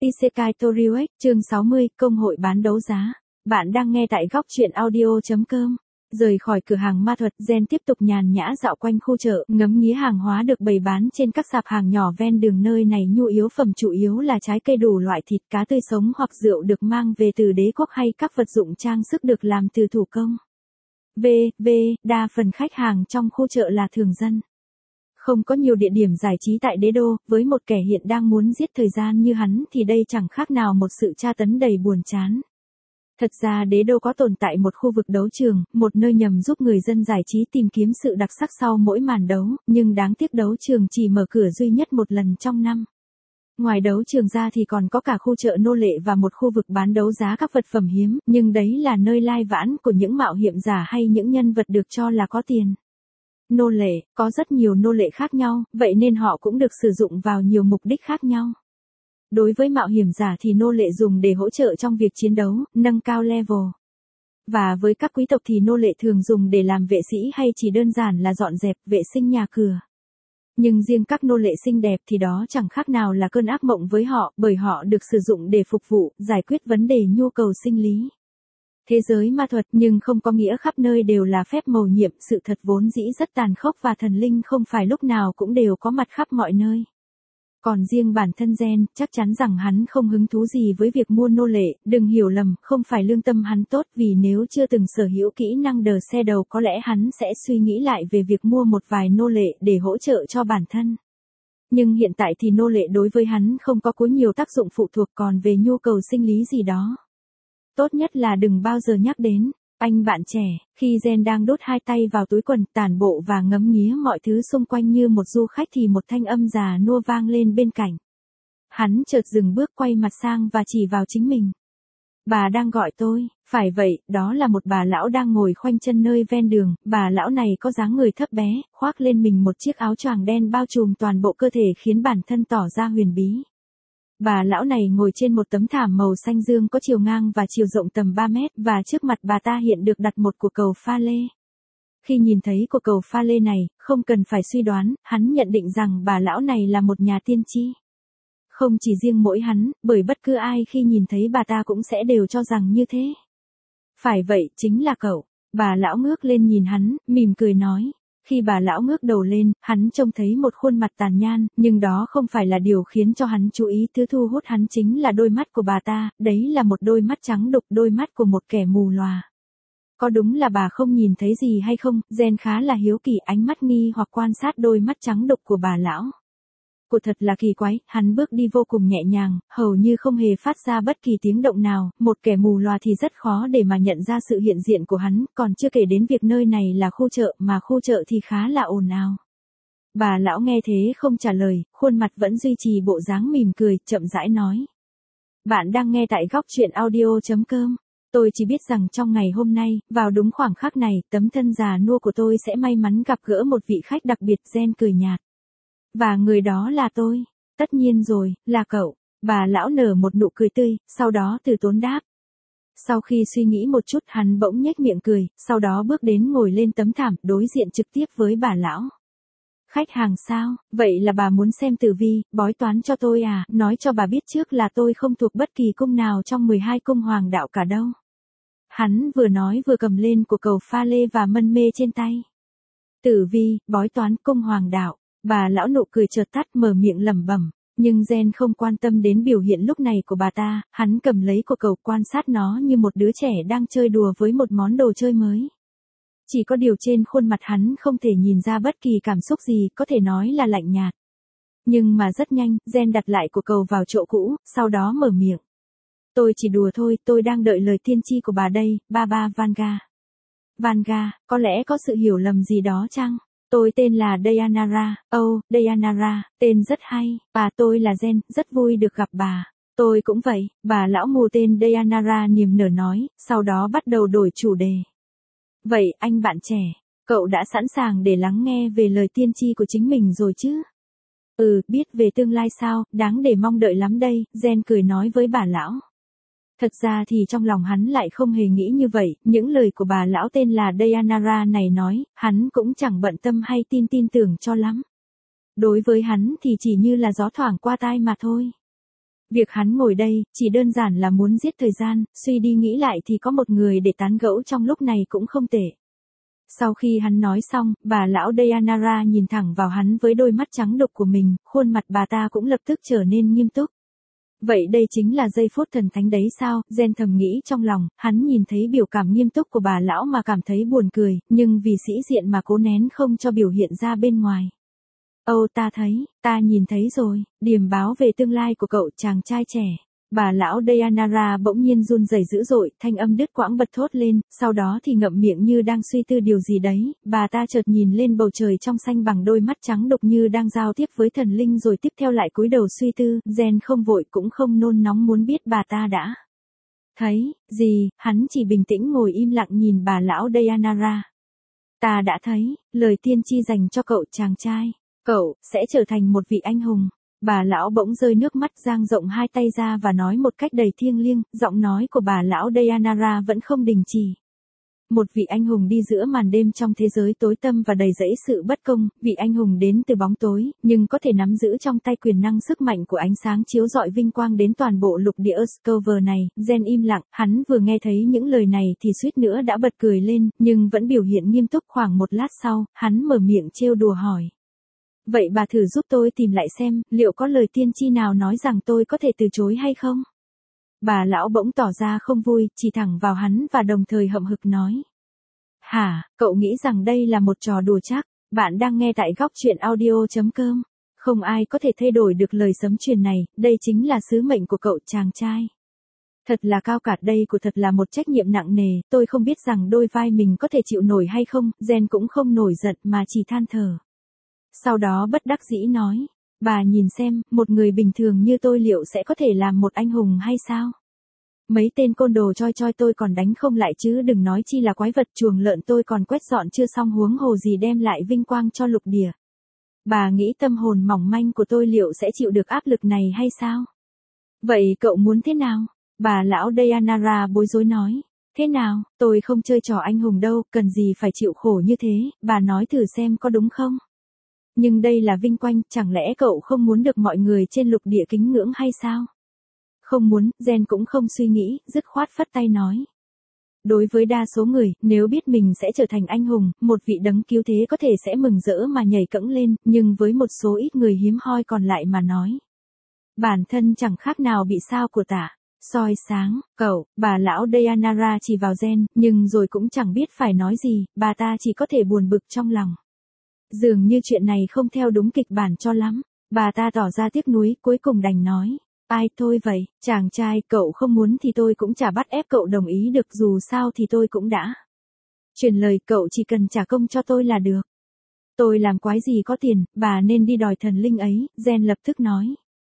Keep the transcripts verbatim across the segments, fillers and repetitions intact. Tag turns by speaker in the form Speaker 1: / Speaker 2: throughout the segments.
Speaker 1: Isekai Toriuek, chương sáu mươi, công hội bán đấu giá. Bạn đang nghe tại góc truyện audio.com. Rời khỏi cửa hàng ma thuật, Gen tiếp tục nhàn nhã dạo quanh khu chợ, ngắm nghía hàng hóa được bày bán trên các sạp hàng nhỏ ven đường. Nơi này nhu yếu phẩm chủ yếu là trái cây đủ loại, thịt cá tươi sống hoặc rượu được mang về từ đế quốc hay các vật dụng trang sức được làm từ thủ công. V. V. Đa phần khách hàng trong khu chợ là thường dân. Không có nhiều địa điểm giải trí tại đế đô, với một kẻ hiện đang muốn giết thời gian như hắn thì đây chẳng khác nào một sự tra tấn đầy buồn chán. Thật ra đế đô có tồn tại một khu vực đấu trường, một nơi nhằm giúp người dân giải trí tìm kiếm sự đặc sắc sau mỗi màn đấu, nhưng đáng tiếc đấu trường chỉ mở cửa duy nhất một lần trong năm. Ngoài đấu trường ra thì còn có cả khu chợ nô lệ và một khu vực bán đấu giá các vật phẩm hiếm, nhưng đấy là nơi lai vãn của những mạo hiểm giả hay những nhân vật được cho là có tiền. Nô lệ, có rất nhiều nô lệ khác nhau, vậy nên họ cũng được sử dụng vào nhiều mục đích khác nhau. Đối với mạo hiểm giả thì nô lệ dùng để hỗ trợ trong việc chiến đấu, nâng cao level. Và với các quý tộc thì nô lệ thường dùng để làm vệ sĩ hay chỉ đơn giản là dọn dẹp, vệ sinh nhà cửa. Nhưng riêng các nô lệ xinh đẹp thì đó chẳng khác nào là cơn ác mộng với họ, bởi họ được sử dụng để phục vụ, giải quyết vấn đề nhu cầu sinh lý. Thế giới ma thuật nhưng không có nghĩa khắp nơi đều là phép mầu nhiệm, sự thật vốn dĩ rất tàn khốc và thần linh không phải lúc nào cũng đều có mặt khắp mọi nơi. Còn riêng bản thân Gen, chắc chắn rằng hắn không hứng thú gì với việc mua nô lệ, đừng hiểu lầm, không phải lương tâm hắn tốt, vì nếu chưa từng sở hữu kỹ năng đờ xe đầu có lẽ hắn sẽ suy nghĩ lại về việc mua một vài nô lệ để hỗ trợ cho bản thân. Nhưng hiện tại thì nô lệ đối với hắn không có quá nhiều tác dụng phụ thuộc, còn về nhu cầu sinh lý gì đó, tốt nhất là đừng bao giờ nhắc đến. Anh bạn trẻ, khi Gen đang đốt hai tay vào túi quần, tản bộ và ngắm nghía mọi thứ xung quanh như một du khách thì một thanh âm già nua vang lên bên cạnh. Hắn chợt dừng bước, quay mặt sang và chỉ vào chính mình. Bà đang gọi tôi, phải vậy, đó là một bà lão đang ngồi khoanh chân nơi ven đường. Bà lão này có dáng người thấp bé, khoác lên mình một chiếc áo choàng đen bao trùm toàn bộ cơ thể khiến bản thân tỏ ra huyền bí. Bà lão này ngồi trên một tấm thảm màu xanh dương có chiều ngang và chiều rộng tầm ba mét, và trước mặt bà ta hiện được đặt một quả cầu pha lê. Khi nhìn thấy quả cầu pha lê này, không cần phải suy đoán, hắn nhận định rằng bà lão này là một nhà tiên tri. Không chỉ riêng mỗi hắn, bởi bất cứ ai khi nhìn thấy bà ta cũng sẽ đều cho rằng như thế. Phải vậy, chính là cậu. Bà lão ngước lên nhìn hắn, mỉm cười nói. Khi bà lão ngước đầu lên, hắn trông thấy một khuôn mặt tàn nhang, nhưng đó không phải là điều khiến cho hắn chú ý. Thứ thu hút hắn chính là đôi mắt của bà ta, đấy là một đôi mắt trắng đục, đôi mắt của một kẻ mù lòa. Có đúng là bà không nhìn thấy gì hay không? Gen khá là hiếu kỳ, ánh mắt nghi hoặc quan sát đôi mắt trắng đục của bà lão. Cô thật là kỳ quái, hắn bước đi vô cùng nhẹ nhàng, hầu như không hề phát ra bất kỳ tiếng động nào, một kẻ mù lòa thì rất khó để mà nhận ra sự hiện diện của hắn, còn chưa kể đến việc nơi này là khu chợ, mà khu chợ thì khá là ồn ào. Bà lão nghe thế không trả lời, khuôn mặt vẫn duy trì bộ dáng mỉm cười, chậm rãi nói. Bạn đang nghe tại góc truyện audio.com. Tôi chỉ biết rằng trong ngày hôm nay, vào đúng khoảng khắc này, tấm thân già nua của tôi sẽ may mắn gặp gỡ một vị khách đặc biệt. Gen cười nhạt. Và người đó là tôi. Tất nhiên rồi, là cậu. Bà lão nở một nụ cười tươi, sau đó từ tốn đáp. Sau khi suy nghĩ một chút, hắn bỗng nhếch miệng cười, sau đó bước đến ngồi lên tấm thảm, đối diện trực tiếp với bà lão. Khách hàng sao? Vậy là bà muốn xem tử vi, bói toán cho tôi à? Nói cho bà biết trước là tôi không thuộc bất kỳ cung nào trong mười hai cung hoàng đạo cả đâu. Hắn vừa nói vừa cầm lên của cầu pha lê và mân mê trên tay. Tử vi, bói toán, cung hoàng đạo. Bà lão nụ cười chợt tắt, mở miệng lẩm bẩm, nhưng Gen không quan tâm đến biểu hiện lúc này của bà ta, hắn cầm lấy quả cầu, quan sát nó như một đứa trẻ đang chơi đùa với một món đồ chơi mới. Chỉ có điều trên khuôn mặt hắn không thể nhìn ra bất kỳ cảm xúc gì, có thể nói là lạnh nhạt. Nhưng mà rất nhanh, Gen đặt lại quả cầu vào chỗ cũ, sau đó mở miệng. Tôi chỉ đùa thôi, tôi đang đợi lời tiên tri của bà đây, ba ba Vanga. Vanga, có lẽ có sự hiểu lầm gì đó chăng? Tôi tên là Dayanara, oh, Dayanara, tên rất hay, bà tôi là Gen, rất vui được gặp bà. Tôi cũng vậy, bà lão mù tên Dayanara niềm nở nói, sau đó bắt đầu đổi chủ đề. Vậy, anh bạn trẻ, cậu đã sẵn sàng để lắng nghe về lời tiên tri của chính mình rồi chứ? Ừ, biết về tương lai sao, đáng để mong đợi lắm đây, Gen cười nói với bà lão. Thật ra thì trong lòng hắn lại không hề nghĩ như vậy, những lời của bà lão tên là Dayanara này nói, hắn cũng chẳng bận tâm hay tin tin tưởng cho lắm. Đối với hắn thì chỉ như là gió thoảng qua tai mà thôi. Việc hắn ngồi đây, chỉ đơn giản là muốn giết thời gian, suy đi nghĩ lại thì có một người để tán gẫu trong lúc này cũng không tệ. Sau khi hắn nói xong, bà lão Dayanara nhìn thẳng vào hắn với đôi mắt trắng đục của mình, khuôn mặt bà ta cũng lập tức trở nên nghiêm túc. Vậy đây chính là giây phút thần thánh đấy sao, Gen thầm nghĩ trong lòng, hắn nhìn thấy biểu cảm nghiêm túc của bà lão mà cảm thấy buồn cười, nhưng vì sĩ diện mà cố nén không cho biểu hiện ra bên ngoài. Âu ta thấy, ta nhìn thấy rồi, điềm báo về tương lai của cậu chàng trai trẻ. Bà lão Dayanara bỗng nhiên run rẩy dữ dội, thanh âm đứt quãng bật thốt lên, sau đó thì ngậm miệng như đang suy tư điều gì đấy, bà ta chợt nhìn lên bầu trời trong xanh bằng đôi mắt trắng đục như đang giao tiếp với thần linh rồi tiếp theo lại cúi đầu suy tư, Gen không vội cũng không nôn nóng muốn biết bà ta đã thấy gì, hắn chỉ bình tĩnh ngồi im lặng nhìn bà lão Dayanara. Ta đã thấy, lời tiên tri dành cho cậu chàng trai, cậu sẽ trở thành một vị anh hùng. Bà lão bỗng rơi nước mắt dang rộng hai tay ra và nói một cách đầy thiêng liêng, giọng nói của bà lão Dayanara vẫn không đình chỉ. Một vị anh hùng đi giữa màn đêm trong thế giới tối tăm và đầy rẫy sự bất công, vị anh hùng đến từ bóng tối, nhưng có thể nắm giữ trong tay quyền năng sức mạnh của ánh sáng chiếu rọi vinh quang đến toàn bộ lục địa Earthcover này. Gen im lặng, hắn vừa nghe thấy những lời này thì suýt nữa đã bật cười lên, nhưng vẫn biểu hiện nghiêm túc. Khoảng một lát sau, hắn mở miệng trêu đùa hỏi. Vậy bà thử giúp tôi tìm lại xem, liệu có lời tiên tri nào nói rằng tôi có thể từ chối hay không? Bà lão bỗng tỏ ra không vui, chỉ thẳng vào hắn và đồng thời hậm hực nói. Hả, cậu nghĩ rằng đây là một trò đùa chắc? Bạn đang nghe tại góc truyện audio chấm com. Không ai có thể thay đổi được lời sấm truyền này, đây chính là sứ mệnh của cậu chàng trai. Thật là cao cả, đây của thật là một trách nhiệm nặng nề, tôi không biết rằng đôi vai mình có thể chịu nổi hay không, Gen cũng không nổi giận mà chỉ than thở. Sau đó bất đắc dĩ nói, bà nhìn xem, một người bình thường như tôi liệu sẽ có thể làm một anh hùng hay sao? Mấy tên côn đồ choi choi tôi còn đánh không lại chứ đừng nói chi là quái vật chuồng lợn tôi còn quét dọn chưa xong huống hồ gì đem lại vinh quang cho lục địa. Bà nghĩ tâm hồn mỏng manh của tôi liệu sẽ chịu được áp lực này hay sao? Vậy cậu muốn thế nào? Bà lão Dayanara bối rối nói. Thế nào, tôi không chơi trò anh hùng đâu, cần gì phải chịu khổ như thế, bà nói thử xem có đúng không? Nhưng đây là vinh quang, chẳng lẽ cậu không muốn được mọi người trên lục địa kính ngưỡng hay sao? Không muốn, Gen cũng không suy nghĩ, dứt khoát phất tay nói. Đối với đa số người, nếu biết mình sẽ trở thành anh hùng, một vị đấng cứu thế có thể sẽ mừng rỡ mà nhảy cẫng lên, nhưng với một số ít người hiếm hoi còn lại mà nói. Bản thân chẳng khác nào bị sao của tả. Soi sáng, cậu, bà lão Dayanara chỉ vào Gen, nhưng rồi cũng chẳng biết phải nói gì, bà ta chỉ có thể buồn bực trong lòng. Dường như chuyện này không theo đúng kịch bản cho lắm, bà ta tỏ ra tiếc nuối, cuối cùng đành nói. Ai thôi vậy, chàng trai, cậu không muốn thì tôi cũng chả bắt ép cậu đồng ý được, dù sao thì tôi cũng đã truyền lời, cậu chỉ cần trả công cho tôi là được. Tôi làm quái gì có tiền, bà nên đi đòi thần linh ấy, Gen lập tức nói.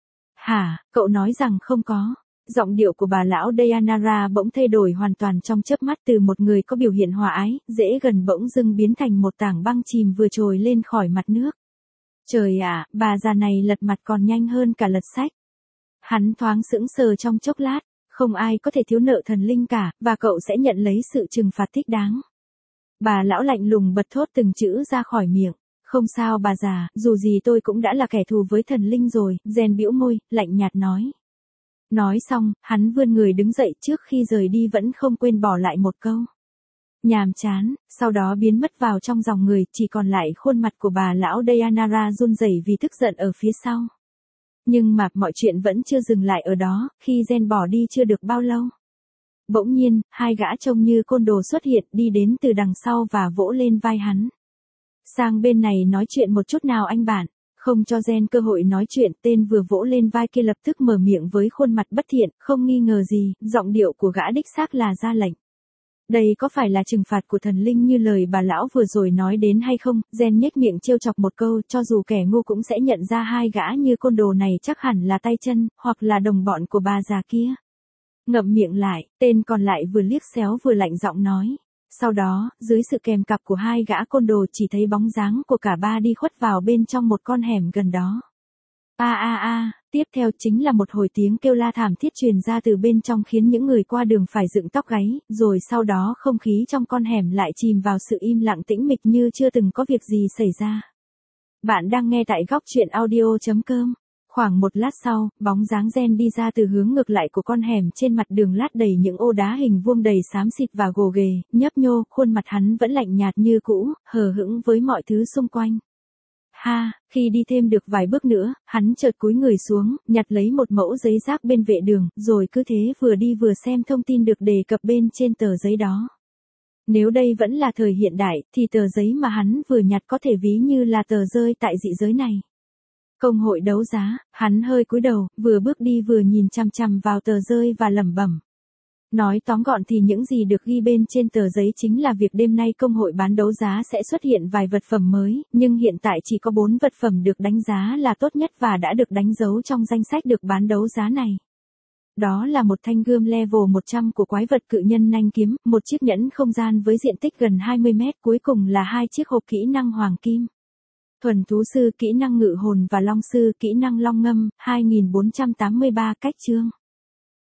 Speaker 1: Hả, cậu nói rằng không có. Giọng điệu của bà lão Dayanara bỗng thay đổi hoàn toàn trong chớp mắt, từ một người có biểu hiện hòa ái, dễ gần bỗng dưng biến thành một tảng băng chìm vừa trồi lên khỏi mặt nước. Trời ạ, bà già này lật mặt còn nhanh hơn cả lật sách. Hắn thoáng sững sờ trong chốc lát, không ai có thể thiếu nợ thần linh cả, và cậu sẽ nhận lấy sự trừng phạt thích đáng. Bà lão lạnh lùng bật thốt từng chữ ra khỏi miệng. Không sao bà già, dù gì tôi cũng đã là kẻ thù với thần linh rồi, Gen bĩu môi, lạnh nhạt nói. Nói xong, hắn vươn người đứng dậy, trước khi rời đi vẫn không quên bỏ lại một câu. Nhàm chán, sau đó biến mất vào trong dòng người, chỉ còn lại khuôn mặt của bà lão Dayanara run rẩy vì tức giận ở phía sau. Nhưng mà mọi chuyện vẫn chưa dừng lại ở đó, khi Gen bỏ đi chưa được bao lâu. Bỗng nhiên, hai gã trông như côn đồ xuất hiện đi đến từ đằng sau và vỗ lên vai hắn. Sang bên này nói chuyện một chút nào anh bạn. Không cho Gen cơ hội nói chuyện, tên vừa vỗ lên vai kia lập tức mở miệng với khuôn mặt bất thiện, không nghi ngờ gì, giọng điệu của gã đích xác là ra lệnh. Đây có phải là trừng phạt của thần linh như lời bà lão vừa rồi nói đến hay không? Gen nhếch miệng trêu chọc một câu, cho dù kẻ ngu cũng sẽ nhận ra hai gã như côn đồ này chắc hẳn là tay chân, hoặc là đồng bọn của bà già kia. Ngậm miệng lại, tên còn lại vừa liếc xéo vừa lạnh giọng nói. Sau đó, dưới sự kèm cặp của hai gã côn đồ chỉ thấy bóng dáng của cả ba đi khuất vào bên trong một con hẻm gần đó. A a a, tiếp theo chính là một hồi tiếng kêu la thảm thiết truyền ra từ bên trong khiến những người qua đường phải dựng tóc gáy, rồi sau đó không khí trong con hẻm lại chìm vào sự im lặng tĩnh mịch như chưa từng có việc gì xảy ra. Bạn đang nghe tại góc truyện audio chấm com. Khoảng một lát sau, bóng dáng Gen đi ra từ hướng ngược lại của con hẻm, trên mặt đường lát đầy những ô đá hình vuông đầy xám xịt và gồ ghề, nhấp nhô, khuôn mặt hắn vẫn lạnh nhạt như cũ, hờ hững với mọi thứ xung quanh. Ha, khi đi thêm được vài bước nữa, hắn chợt cúi người xuống, nhặt lấy một mẫu giấy rác bên vệ đường, rồi cứ thế vừa đi vừa xem thông tin được đề cập bên trên tờ giấy đó. Nếu đây vẫn là thời hiện đại, thì tờ giấy mà hắn vừa nhặt có thể ví như là tờ rơi tại dị giới này. Công hội đấu giá, hắn hơi cúi đầu, vừa bước đi vừa nhìn chằm chằm vào tờ rơi và lẩm bẩm. Nói tóm gọn thì những gì được ghi bên trên tờ giấy chính là việc đêm nay công hội bán đấu giá sẽ xuất hiện vài vật phẩm mới, nhưng hiện tại chỉ có bốn vật phẩm được đánh giá là tốt nhất và đã được đánh dấu trong danh sách được bán đấu giá này. Đó là một thanh gươm level một trăm của quái vật cự nhân nanh kiếm, một chiếc nhẫn không gian với diện tích gần hai mươi mét, cuối cùng là hai chiếc hộp kỹ năng hoàng kim. Thuần thú sư kỹ năng ngự hồn và long sư kỹ năng long ngâm, hai nghìn bốn trăm tám mươi ba cách chương.